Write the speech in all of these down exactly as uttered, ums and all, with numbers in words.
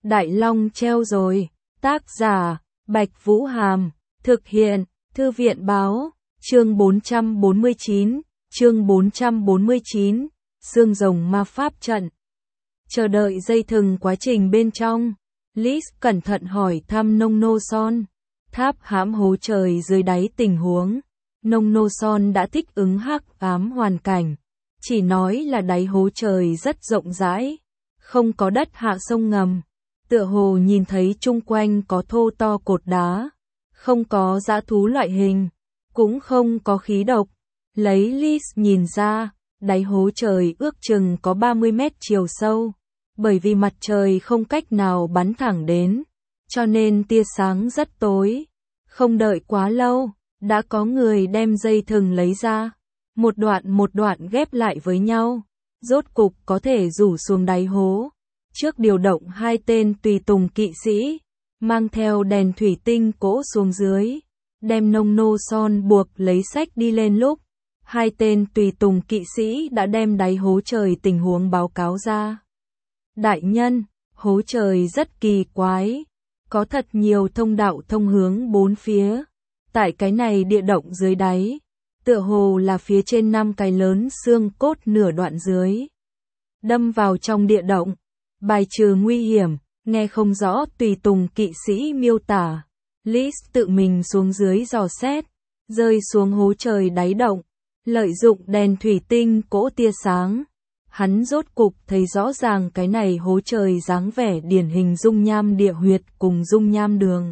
Đại Long treo rồi. Tác giả, Bạch Vũ Hàm. Thực hiện, Thư viện báo. Chương bốn trăm bốn mươi chín. Chương bốn trăm bốn mươi chín. Xương rồng ma pháp trận. Chờ đợi dây thừng quá trình bên trong. Liz cẩn thận hỏi thăm Nông Nô Son. Tháp hãm hố trời dưới đáy tình huống. Nông Nô Son đã thích ứng hắc ám hoàn cảnh. Chỉ nói là đáy hố trời rất rộng rãi. Không có đất hạ sông ngầm. Tựa hồ nhìn thấy chung quanh có thô to cột đá. Không có dã thú loại hình. Cũng không có khí độc. Lấy Liz nhìn ra, đáy hố trời ước chừng có ba mươi mét chiều sâu. Bởi vì mặt trời không cách nào bắn thẳng đến, cho nên tia sáng rất tối. Không đợi quá lâu, đã có người đem dây thừng lấy ra. Một đoạn một đoạn ghép lại với nhau. Rốt cục có thể rủ xuống đáy hố. Trước điều động hai tên tùy tùng kỵ sĩ, mang theo đèn thủy tinh cỗ xuống dưới. Đem Nông Nô Son buộc lấy sách đi lên lúc. Hai tên tùy tùng kỵ sĩ đã đem đáy hố trời tình huống báo cáo ra. Đại nhân, hố trời rất kỳ quái. Có thật nhiều thông đạo thông hướng bốn phía. Tại cái này địa động dưới đáy. Tựa hồ là phía trên năm cái lớn xương cốt nửa đoạn dưới. Đâm vào trong địa động. Bài trừ nguy hiểm, nghe không rõ tùy tùng kỵ sĩ miêu tả. Liz tự mình xuống dưới dò xét. Rơi xuống hố trời đáy động. Lợi dụng đèn thủy tinh cỗ tia sáng. Hắn rốt cục thấy rõ ràng cái này hố trời dáng vẻ điển hình dung nham địa huyệt cùng dung nham đường.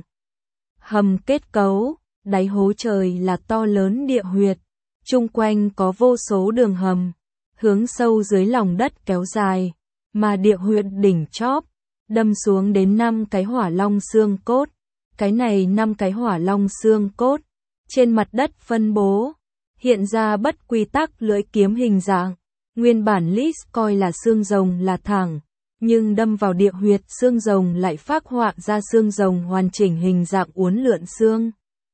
Hầm kết cấu, đáy hố trời là to lớn địa huyệt. Chung quanh có vô số đường hầm, hướng sâu dưới lòng đất kéo dài. Mà địa huyệt đỉnh chóp, đâm xuống đến năm cái hỏa long xương cốt. Cái này năm cái hỏa long xương cốt, trên mặt đất phân bố. Hiện ra bất quy tắc lưỡi kiếm hình dạng. Nguyên bản Liz coi là xương rồng là thẳng, nhưng đâm vào địa huyệt xương rồng lại phác họa ra xương rồng hoàn chỉnh hình dạng uốn lượn xương.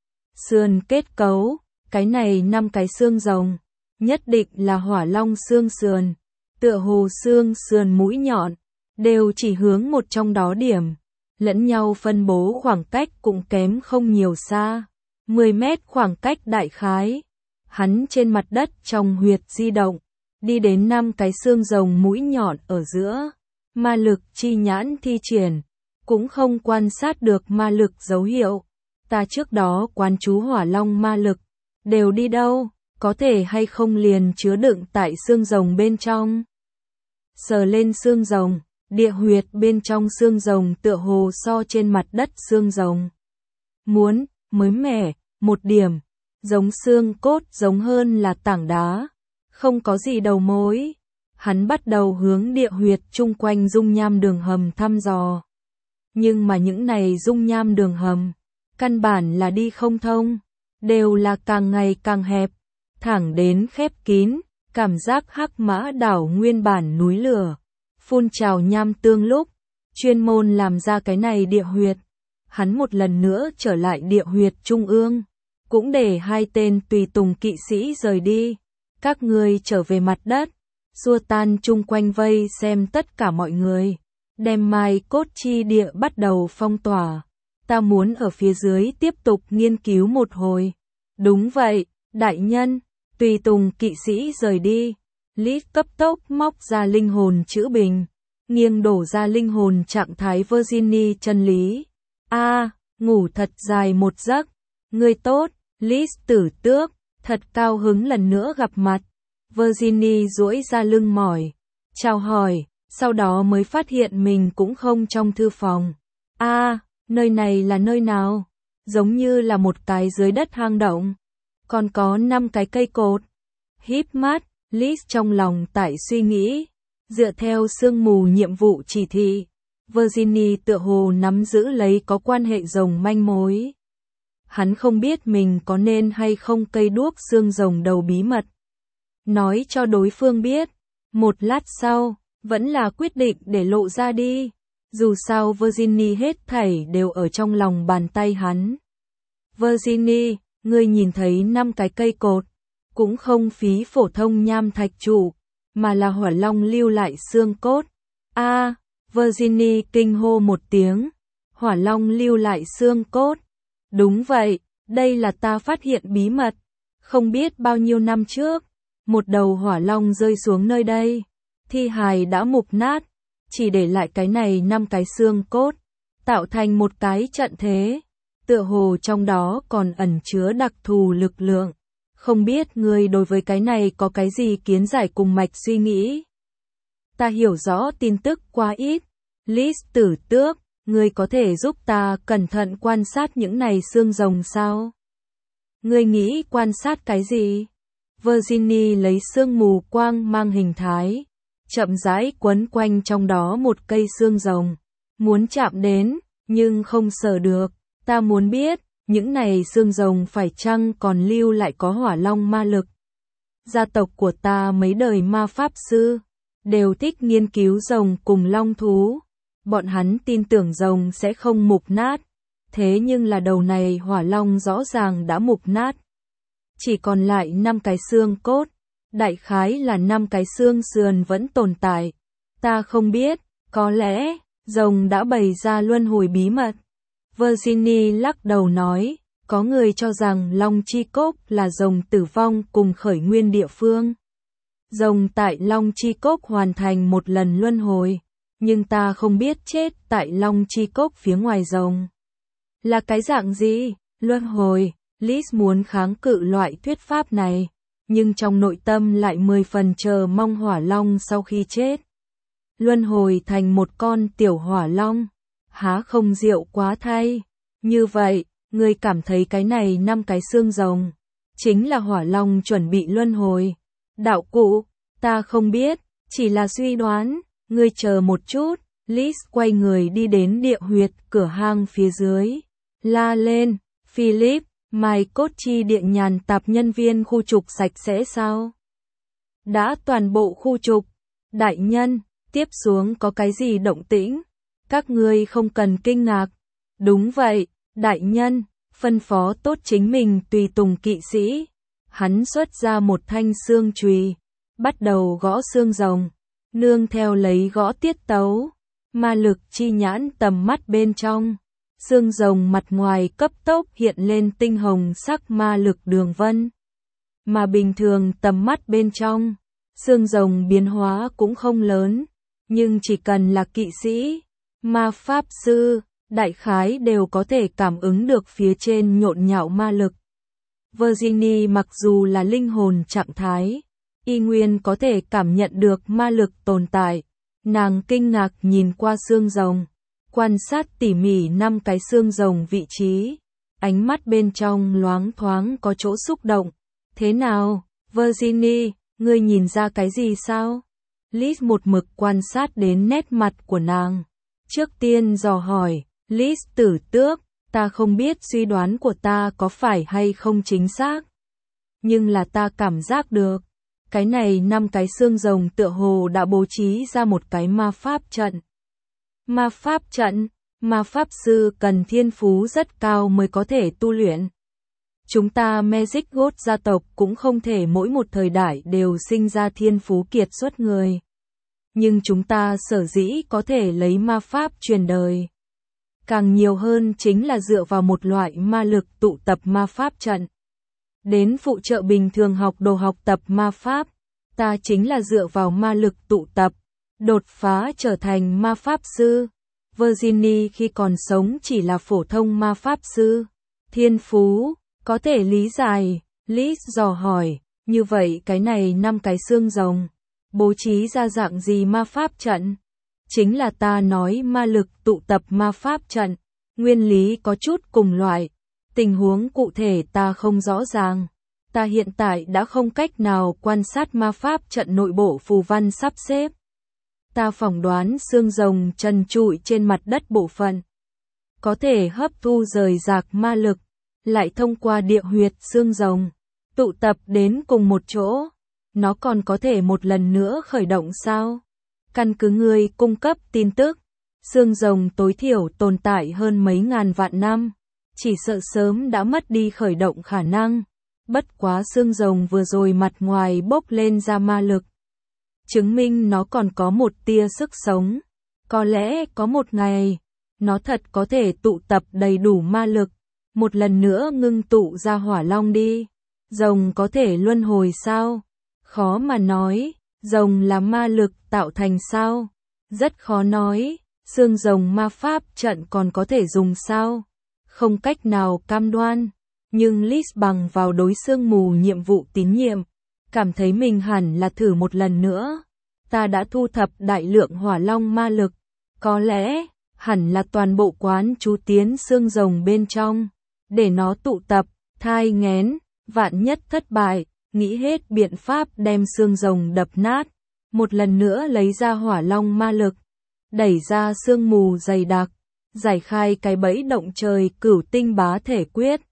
Sườn kết cấu, cái này năm cái xương rồng, nhất định là hỏa long xương sườn, tựa hồ xương sườn mũi nhọn, đều chỉ hướng một trong đó điểm, lẫn nhau phân bố khoảng cách cũng kém không nhiều xa, mười mét khoảng cách đại khái. Hắn trên mặt đất trong huyệt di động. Đi đến năm cái xương rồng mũi nhọn ở giữa, ma lực chi nhãn thi triển, cũng không quan sát được ma lực dấu hiệu. Ta trước đó quán chú hỏa long ma lực, đều đi đâu, có thể hay không liền chứa đựng tại xương rồng bên trong. Sờ lên xương rồng, địa huyệt bên trong xương rồng tựa hồ so trên mặt đất xương rồng. Muốn, mới mẻ, một điểm, giống xương cốt giống hơn là tảng đá. Không có gì đầu mối. Hắn bắt đầu hướng địa huyệt chung quanh dung nham đường hầm thăm dò. Nhưng mà những này dung nham đường hầm, căn bản là đi không thông, đều là càng ngày càng hẹp, thẳng đến khép kín, cảm giác hắc mã đảo nguyên bản núi lửa, phun trào nham tương lúc, chuyên môn làm ra cái này địa huyệt. Hắn một lần nữa trở lại địa huyệt trung ương, cũng để hai tên tùy tùng kỵ sĩ rời đi. Các ngươi trở về mặt đất, xua tan chung quanh vây xem tất cả mọi người, đem mai cốt chi địa bắt đầu phong tỏa. Ta muốn ở phía dưới tiếp tục nghiên cứu một hồi. Đúng vậy, đại nhân, tùy tùng kỵ sĩ rời đi. Liz cấp tốc móc ra linh hồn chữ bình, nghiêng đổ ra linh hồn trạng thái Virginie chân lý. A, ngủ thật dài một giấc. Ngươi tốt, Liz tử tước. Thật cao hứng lần nữa gặp mặt. Virginie duỗi ra lưng mỏi, chào hỏi, sau đó mới phát hiện mình cũng không trong thư phòng. A, à, nơi này là nơi nào? Giống như là một cái dưới đất hang động. Còn có năm cái cây cột. Híp mắt, Liz trong lòng tại suy nghĩ. Dựa theo sương mù nhiệm vụ chỉ thị, Virginie tựa hồ nắm giữ lấy có quan hệ rồng manh mối. Hắn không biết mình có nên hay không cây đuốc xương rồng đầu bí mật. Nói cho đối phương biết. Một lát sau, vẫn là quyết định để lộ ra đi. Dù sao Virginie hết thảy đều ở trong lòng bàn tay hắn. Virginie, ngươi nhìn thấy năm cái cây cột. Cũng không phí phổ thông nham thạch trụ, mà là hỏa long lưu lại xương cốt. A, Virginie kinh hô một tiếng. Hỏa long lưu lại xương cốt. Đúng vậy, đây là ta phát hiện bí mật. Không biết bao nhiêu năm trước, một đầu hỏa long rơi xuống nơi đây. Thi hài đã mục nát, chỉ để lại cái này năm cái xương cốt, tạo thành một cái trận thế. Tựa hồ trong đó còn ẩn chứa đặc thù lực lượng. Không biết ngươi đối với cái này có cái gì kiến giải cùng mạch suy nghĩ? Ta hiểu rõ tin tức quá ít. Liz Tử Tước, ngươi có thể giúp ta cẩn thận quan sát những này xương rồng sao? Ngươi nghĩ quan sát cái gì? Virginie lấy sương mù quang mang hình thái, chậm rãi quấn quanh trong đó một cây xương rồng. Muốn chạm đến, nhưng không sờ được. Ta muốn biết, những này xương rồng phải chăng còn lưu lại có hỏa long ma lực. Gia tộc của ta mấy đời ma pháp sư, đều thích nghiên cứu rồng cùng long thú. Bọn hắn tin tưởng rồng sẽ không mục nát. Thế nhưng là đầu này hỏa long rõ ràng đã mục nát. Chỉ còn lại năm cái xương cốt. Đại khái là năm cái xương sườn vẫn tồn tại. Ta không biết, có lẽ, rồng đã bày ra luân hồi bí mật. Virginie lắc đầu nói, có người cho rằng Long Chi Cốc là rồng tử vong cùng khởi nguyên địa phương. Rồng tại Long Chi Cốc hoàn thành một lần luân hồi, nhưng ta không biết chết tại Long Chi Cốc phía ngoài rồng. Là cái dạng gì? Luân hồi, Liz muốn kháng cự loại thuyết pháp này, nhưng trong nội tâm lại mười phần chờ mong hỏa long sau khi chết. Luân hồi thành một con tiểu hỏa long. Há không diệu quá thay. Như vậy, ngươi cảm thấy cái này năm cái xương rồng chính là hỏa long chuẩn bị luân hồi. Đạo cụ, ta không biết, chỉ là suy đoán. Ngươi chờ một chút. Liz quay người đi đến địa huyệt cửa hang phía dưới. La lên, Philip, mai cốt chi điện nhàn tạp nhân viên khu trục sạch sẽ sao? Đã toàn bộ khu trục. Đại nhân, tiếp xuống có cái gì động tĩnh? Các ngươi không cần kinh ngạc. Đúng vậy, đại nhân, phân phó tốt chính mình tùy tùng kỵ sĩ. Hắn xuất ra một thanh xương chùy, bắt đầu gõ xương rồng, nương theo lấy gõ tiết tấu. Ma lực chi nhãn tầm mắt bên trong. Xương rồng mặt ngoài cấp tốc hiện lên tinh hồng sắc ma lực đường vân. Mà bình thường tầm mắt bên trong, xương rồng biến hóa cũng không lớn, nhưng chỉ cần là kỵ sĩ, ma pháp sư, đại khái đều có thể cảm ứng được phía trên nhộn nhạo ma lực. Virginie mặc dù là linh hồn trạng thái, y nguyên có thể cảm nhận được ma lực tồn tại. Nàng kinh ngạc nhìn qua xương rồng, quan sát tỉ mỉ năm cái xương rồng vị trí, ánh mắt bên trong loáng thoáng có chỗ xúc động. Thế nào, Virginie, ngươi nhìn ra cái gì sao? Liz một mực quan sát đến nét mặt của nàng. Trước tiên dò hỏi, Liz Tử Tước, ta không biết suy đoán của ta có phải hay không chính xác. Nhưng là ta cảm giác được, cái này năm cái xương rồng tựa hồ đã bố trí ra một cái ma pháp trận. Ma pháp trận, ma pháp sư cần thiên phú rất cao mới có thể tu luyện. Chúng ta Magic God gia tộc cũng không thể mỗi một thời đại đều sinh ra thiên phú kiệt xuất người. Nhưng chúng ta sở dĩ có thể lấy ma pháp truyền đời. Càng nhiều hơn chính là dựa vào một loại ma lực tụ tập ma pháp trận. Đến phụ trợ bình thường học đồ học tập ma pháp, ta chính là dựa vào ma lực tụ tập, đột phá trở thành ma pháp sư. Virginie khi còn sống chỉ là phổ thông ma pháp sư. Thiên phú, có thể lý giải. Liz dò hỏi, như vậy cái này năm cái xương rồng, bố trí ra dạng gì ma pháp trận? Chính là ta nói ma lực tụ tập ma pháp trận, nguyên lý có chút cùng loại. Tình huống cụ thể ta không rõ ràng. Ta hiện tại đã không cách nào quan sát ma pháp trận nội bộ phù văn sắp xếp. Ta phỏng đoán xương rồng trần trụi trên mặt đất bộ phận có thể hấp thu rời rạc ma lực, lại thông qua địa huyệt xương rồng, tụ tập đến cùng một chỗ. Nó còn có thể một lần nữa khởi động sao? Căn cứ ngươi cung cấp tin tức, xương rồng tối thiểu tồn tại hơn mấy ngàn vạn năm, chỉ sợ sớm đã mất đi khởi động khả năng. Bất quá xương rồng vừa rồi mặt ngoài bốc lên ra ma lực, chứng minh nó còn có một tia sức sống. Có lẽ có một ngày, nó thật có thể tụ tập đầy đủ ma lực, một lần nữa ngưng tụ ra hỏa long đi. Rồng có thể luân hồi sao? Khó mà nói, rồng là ma lực tạo thành sao? Rất khó nói, xương rồng ma pháp trận còn có thể dùng sao? Không cách nào cam đoan, nhưng Lis bằng vào đối xương mù nhiệm vụ tín nhiệm, cảm thấy mình hẳn là thử một lần nữa. Ta đã thu thập đại lượng hỏa long ma lực, có lẽ, hẳn là toàn bộ quán chú tiến xương rồng bên trong, để nó tụ tập, thai nghén, vạn nhất thất bại, nghĩ hết biện pháp đem xương rồng đập nát, một lần nữa lấy ra hỏa long ma lực, đẩy ra sương mù dày đặc, giải khai cái bẫy động trời cửu tinh bá thể quyết.